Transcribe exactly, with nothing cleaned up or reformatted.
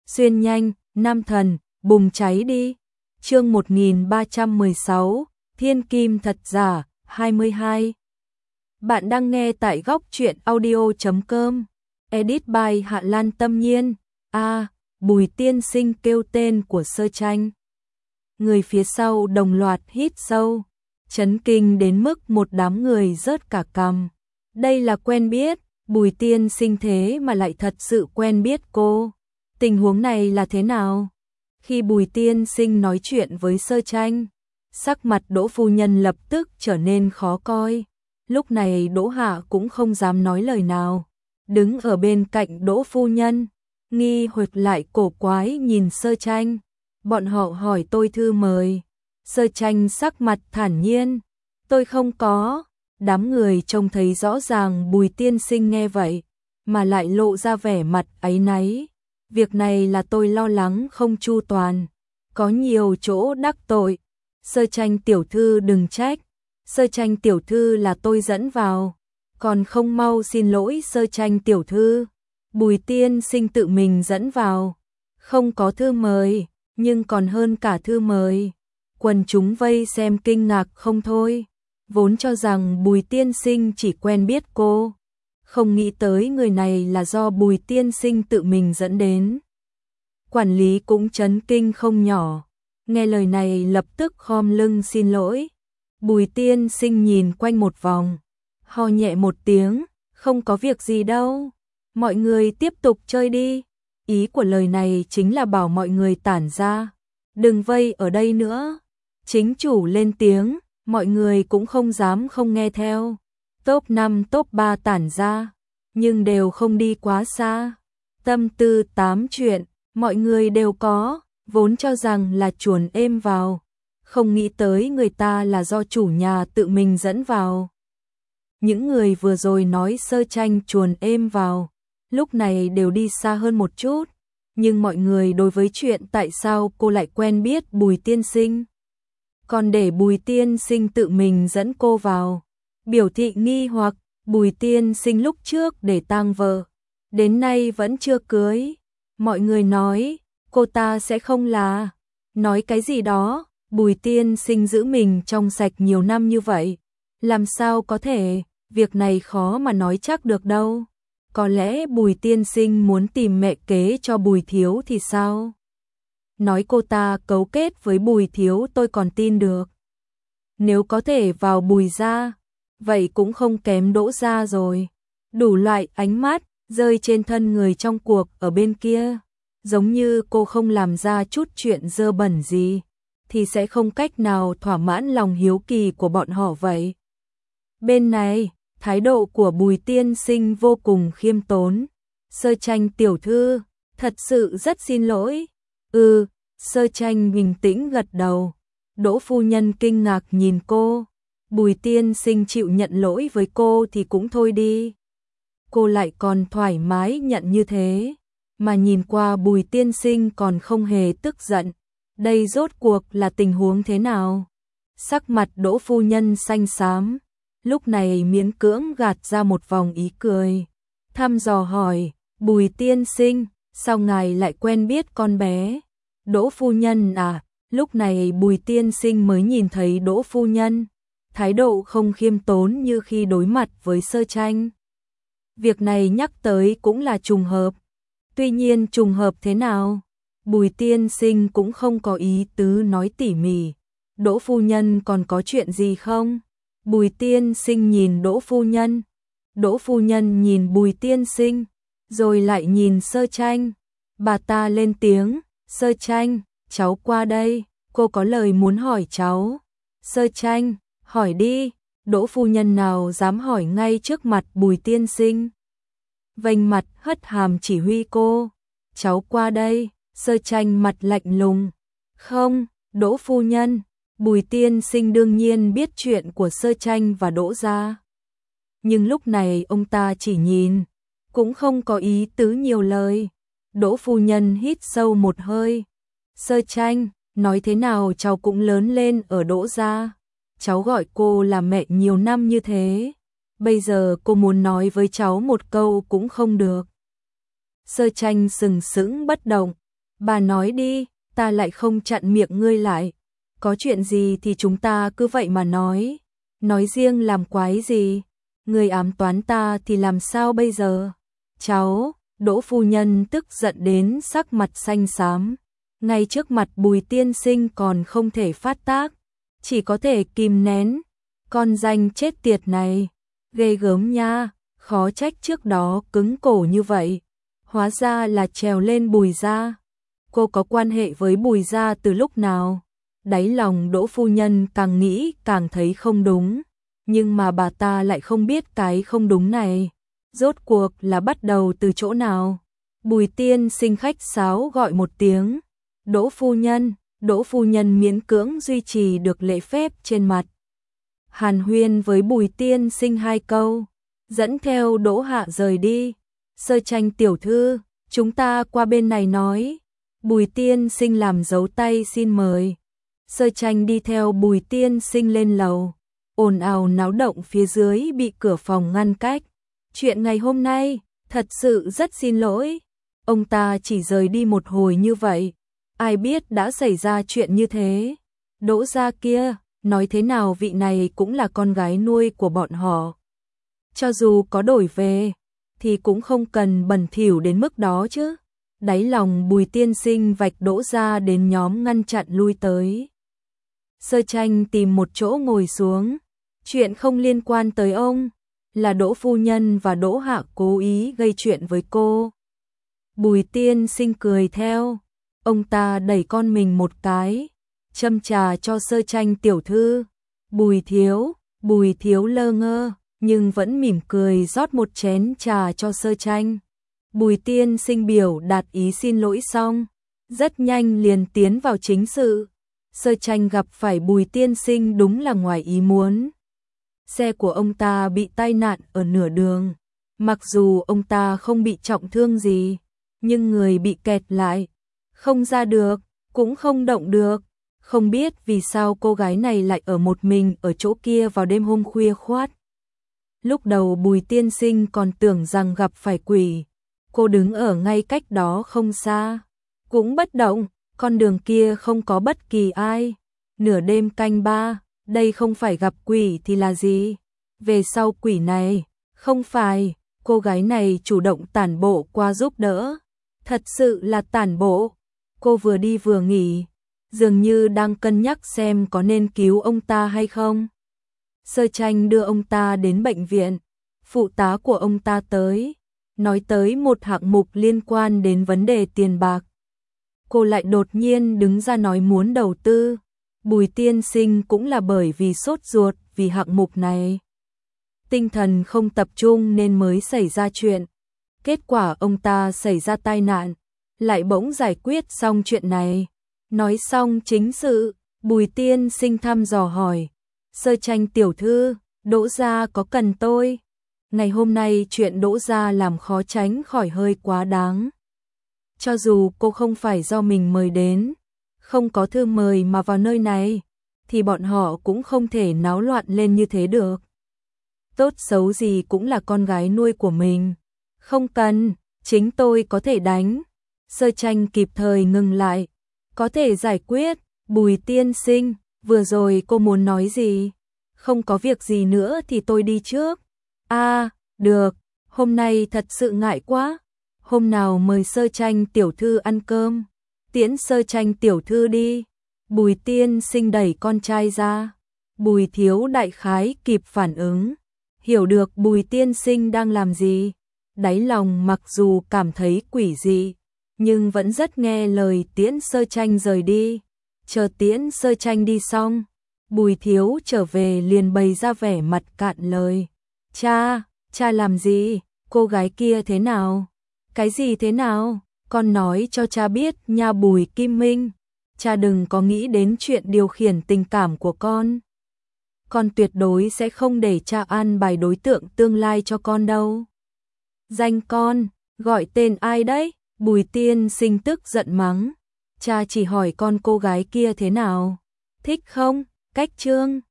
xuyên nhanh, nam thần, bùng cháy đi. Chương một nghìn ba trăm mười sáu, Thiên Kim thật giả, hai mươi hai. Bạn đang nghe tại góc truyện audio chấm com. Edit by Hạ Lan Tâm Nhiên. A, à, Bùi tiên sinh kêu tên của Sơ Tranh. Người phía sau đồng loạt hít sâu, chấn kinh đến mức một đám người rớt cả cằm. Đây là quen biết, Bùi tiên sinh thế mà lại thật sự quen biết cô. Tình huống này là thế nào? Khi Bùi tiên sinh nói chuyện với Sơ Tranh, sắc mặt Đỗ phu nhân lập tức trở nên khó coi. Lúc này Đỗ Hạ cũng không dám nói lời nào, đứng ở bên cạnh Đỗ phu nhân, nghi hoặc lại cổ quái nhìn Sơ Tranh. Bọn họ hỏi tôi thư mời. Sơ Tranh sắc mặt thản nhiên, tôi không có. Đám người trông thấy rõ ràng Bùi tiên sinh nghe vậy, mà lại lộ ra vẻ mặt áy náy. Việc này là tôi lo lắng không chu toàn, có nhiều chỗ đắc tội. Sơ Tranh tiểu thư đừng trách, Sơ Tranh tiểu thư là tôi dẫn vào, còn không mau xin lỗi Sơ Tranh tiểu thư. Bùi tiên sinh tự mình dẫn vào, không có thư mời, nhưng còn hơn cả thư mời. Quần chúng vây xem kinh ngạc không thôi, vốn cho rằng Bùi tiên sinh chỉ quen biết cô, không nghĩ tới người này là do Bùi tiên sinh tự mình dẫn đến. Quản lý cũng chấn kinh không nhỏ, nghe lời này lập tức khom lưng xin lỗi. Bùi tiên sinh nhìn quanh một vòng, ho nhẹ một tiếng, không có việc gì đâu, mọi người tiếp tục chơi đi. Ý của lời này chính là bảo mọi người tản ra, đừng vây ở đây nữa. Chính chủ lên tiếng, mọi người cũng không dám không nghe theo. Top năm top ba tản ra, nhưng đều không đi quá xa. Tâm tư tám chuyện, mọi người đều có, vốn cho rằng là chuồn êm vào, không nghĩ tới người ta là do chủ nhà tự mình dẫn vào. Những người vừa rồi nói Sơ Tranh chuồn êm vào, lúc này đều đi xa hơn một chút, nhưng mọi người đối với chuyện tại sao cô lại quen biết Bùi tiên sinh, còn để Bùi tiên sinh tự mình dẫn cô vào, biểu thị nghi hoặc. Bùi tiên sinh lúc trước để tang vợ, đến nay vẫn chưa cưới. Mọi người nói, cô ta sẽ không là. Nói cái gì đó, Bùi tiên sinh giữ mình trong sạch nhiều năm như vậy, làm sao có thể, việc này khó mà nói chắc được đâu. Có lẽ Bùi tiên sinh muốn tìm mẹ kế cho Bùi thiếu thì sao? Nói cô ta cấu kết với Bùi thiếu tôi còn tin được. Nếu có thể vào Bùi gia, vậy cũng không kém Đỗ gia rồi. Đủ loại ánh mắt rơi trên thân người trong cuộc ở bên kia, giống như cô không làm ra chút chuyện dơ bẩn gì thì sẽ không cách nào thỏa mãn lòng hiếu kỳ của bọn họ vậy. Bên này, thái độ của Bùi tiên sinh vô cùng khiêm tốn. Sơ Tranh tiểu thư, thật sự rất xin lỗi. Ừ, Sơ Tranh bình tĩnh gật đầu. Đỗ phu nhân kinh ngạc nhìn cô. Bùi tiên sinh chịu nhận lỗi với cô thì cũng thôi đi, cô lại còn thoải mái nhận như thế, mà nhìn qua Bùi tiên sinh còn không hề tức giận. Đây rốt cuộc là tình huống thế nào? Sắc mặt Đỗ phu nhân xanh xám, lúc này miễn cưỡng gạt ra một vòng ý cười, thăm dò hỏi, Bùi tiên sinh, sao ngài lại quen biết con bé? Đỗ phu nhân à? Lúc này Bùi tiên sinh mới nhìn thấy Đỗ phu nhân thái độ không khiêm tốn như khi đối mặt với Sơ Tranh. Việc này nhắc tới cũng là trùng hợp. Tuy nhiên trùng hợp thế nào? Bùi tiên sinh cũng không có ý tứ nói tỉ mỉ. Đỗ phu nhân còn có chuyện gì không? Bùi tiên sinh nhìn Đỗ phu nhân. Đỗ phu nhân nhìn Bùi tiên sinh, rồi lại nhìn Sơ Tranh. Bà ta lên tiếng, Sơ Tranh, cháu qua đây, cô có lời muốn hỏi cháu. Sơ Tranh, hỏi đi. Đỗ phu nhân nào dám hỏi ngay trước mặt Bùi tiên sinh, vênh mặt hất hàm chỉ huy cô. Cháu qua đây. Sơ Tranh mặt lạnh lùng. Không, Đỗ phu nhân. Bùi tiên sinh đương nhiên biết chuyện của Sơ Tranh và Đỗ gia, nhưng lúc này ông ta chỉ nhìn, cũng không có ý tứ nhiều lời. Đỗ phu nhân hít sâu một hơi. Sơ Tranh, nói thế nào cháu cũng lớn lên ở Đỗ gia, cháu gọi cô là mẹ nhiều năm như thế, bây giờ cô muốn nói với cháu một câu cũng không được. Sơ Tranh sừng sững bất động, Bà nói đi, ta lại không chặn miệng ngươi lại. Có chuyện gì thì chúng ta cứ vậy mà nói. Nói riêng làm quái gì? Ngươi ám toán ta thì làm sao bây giờ? Cháu, Đỗ phu nhân tức giận đến sắc mặt xanh xám. Ngay trước mặt Bùi tiên sinh còn không thể phát tác. Chỉ có thể kìm nén. Con danh chết tiệt này. Ghê gớm nha. Khó trách trước đó cứng cổ như vậy. Hóa ra là trèo lên Bùi gia. Cô có quan hệ với Bùi gia từ lúc nào? Đáy lòng Đỗ phu nhân càng nghĩ càng thấy không đúng. Nhưng mà bà ta lại không biết cái không đúng này. Rốt cuộc là bắt đầu từ chỗ nào? Bùi tiên sinh khách sáo gọi một tiếng. Đỗ phu nhân, Đỗ phu nhân miễn cưỡng duy trì được lễ phép trên mặt. Hàn huyên với Bùi tiên sinh hai câu, dẫn theo Đỗ Hạ rời đi. Sơ Tranh tiểu thư, chúng ta qua bên này nói. Bùi tiên sinh làm dấu tay xin mời. Sơ Tranh đi theo Bùi tiên sinh lên lầu. Ồn ào náo động phía dưới bị cửa phòng ngăn cách. Chuyện ngày hôm nay, thật sự rất xin lỗi. Ông ta chỉ rời đi một hồi như vậy. Ai biết đã xảy ra chuyện như thế. Đỗ gia kia, nói thế nào vị này cũng là con gái nuôi của bọn họ. Cho dù có đổi về, thì cũng không cần bẩn thỉu đến mức đó chứ. Đáy lòng Bùi tiên sinh vạch Đỗ gia đến nhóm ngăn chặn lui tới. Sơ Tranh tìm một chỗ ngồi xuống. Chuyện không liên quan tới ông, là Đỗ phu nhân và Đỗ Hạ cố ý gây chuyện với cô. Bùi tiên sinh cười theo. Ông ta đẩy con mình một cái, châm trà cho Sơ Tranh tiểu thư. Bùi thiếu, Bùi thiếu lơ ngơ, nhưng vẫn mỉm cười rót một chén trà cho Sơ Tranh. Bùi tiên sinh biểu đạt ý xin lỗi xong, rất nhanh liền tiến vào chính sự. Sơ Tranh gặp phải Bùi tiên sinh đúng là ngoài ý muốn. Xe của ông ta bị tai nạn ở nửa đường. Mặc dù ông ta không bị trọng thương gì, nhưng người bị kẹt lại. Không ra được, cũng không động được. Không biết vì sao cô gái này lại ở một mình ở chỗ kia vào đêm hôm khuya khoắt. Lúc đầu Bùi tiên sinh còn tưởng rằng gặp phải quỷ. Cô đứng ở ngay cách đó không xa, cũng bất động, con đường kia không có bất kỳ ai. Nửa đêm canh ba, đây không phải gặp quỷ thì là gì? Về sau quỷ này, không phải, cô gái này chủ động tản bộ qua giúp đỡ. Thật sự là tản bộ. Cô vừa đi vừa nghỉ, dường như đang cân nhắc xem có nên cứu ông ta hay không. Sơ Tranh đưa ông ta đến bệnh viện. Phụ tá của ông ta tới, nói tới một hạng mục liên quan đến vấn đề tiền bạc. Cô lại đột nhiên đứng ra nói muốn đầu tư. Bùi tiên sinh cũng là bởi vì sốt ruột vì hạng mục này. Tinh thần không tập trung nên mới xảy ra chuyện. Kết quả ông ta xảy ra tai nạn, lại bỗng giải quyết xong chuyện này. Nói xong chính sự, Bùi tiên sinh thăm dò hỏi. Sơ Tranh tiểu thư, Đỗ gia có cần tôi? Ngày hôm nay chuyện Đỗ gia làm khó tránh khỏi hơi quá đáng. Cho dù cô không phải do mình mời đến, không có thư mời mà vào nơi này, thì bọn họ cũng không thể náo loạn lên như thế được. Tốt xấu gì cũng là con gái nuôi của mình. Không cần, chính tôi có thể đánh. Sơ Tranh kịp thời ngừng lại. Có thể giải quyết. Bùi tiên sinh, vừa rồi cô muốn nói gì? Không có việc gì nữa thì tôi đi trước. À, được, hôm nay thật sự ngại quá. Hôm nào mời Sơ Tranh tiểu thư ăn cơm. Tiễn Sơ Tranh tiểu thư đi. Bùi tiên sinh đẩy con trai ra. Bùi thiếu đại khái kịp phản ứng, hiểu được Bùi tiên sinh đang làm gì. Đáy lòng mặc dù cảm thấy quỷ dị, nhưng vẫn rất nghe lời tiễn Sơ Tranh rời đi. Chờ tiễn Sơ Tranh đi xong, Bùi thiếu trở về liền bày ra vẻ mặt cạn lời. Cha, cha làm gì? Cô gái kia thế nào? Cái gì thế nào? Con nói cho cha biết nha Bùi Kim Minh. Cha đừng có nghĩ đến chuyện điều khiển tình cảm của con. Con tuyệt đối sẽ không để cha an bài đối tượng tương lai cho con đâu. Danh con, gọi tên ai đấy? Bùi tiên sinh tức giận mắng. Cha chỉ hỏi con cô gái kia thế nào? Thích không? Cách Trương.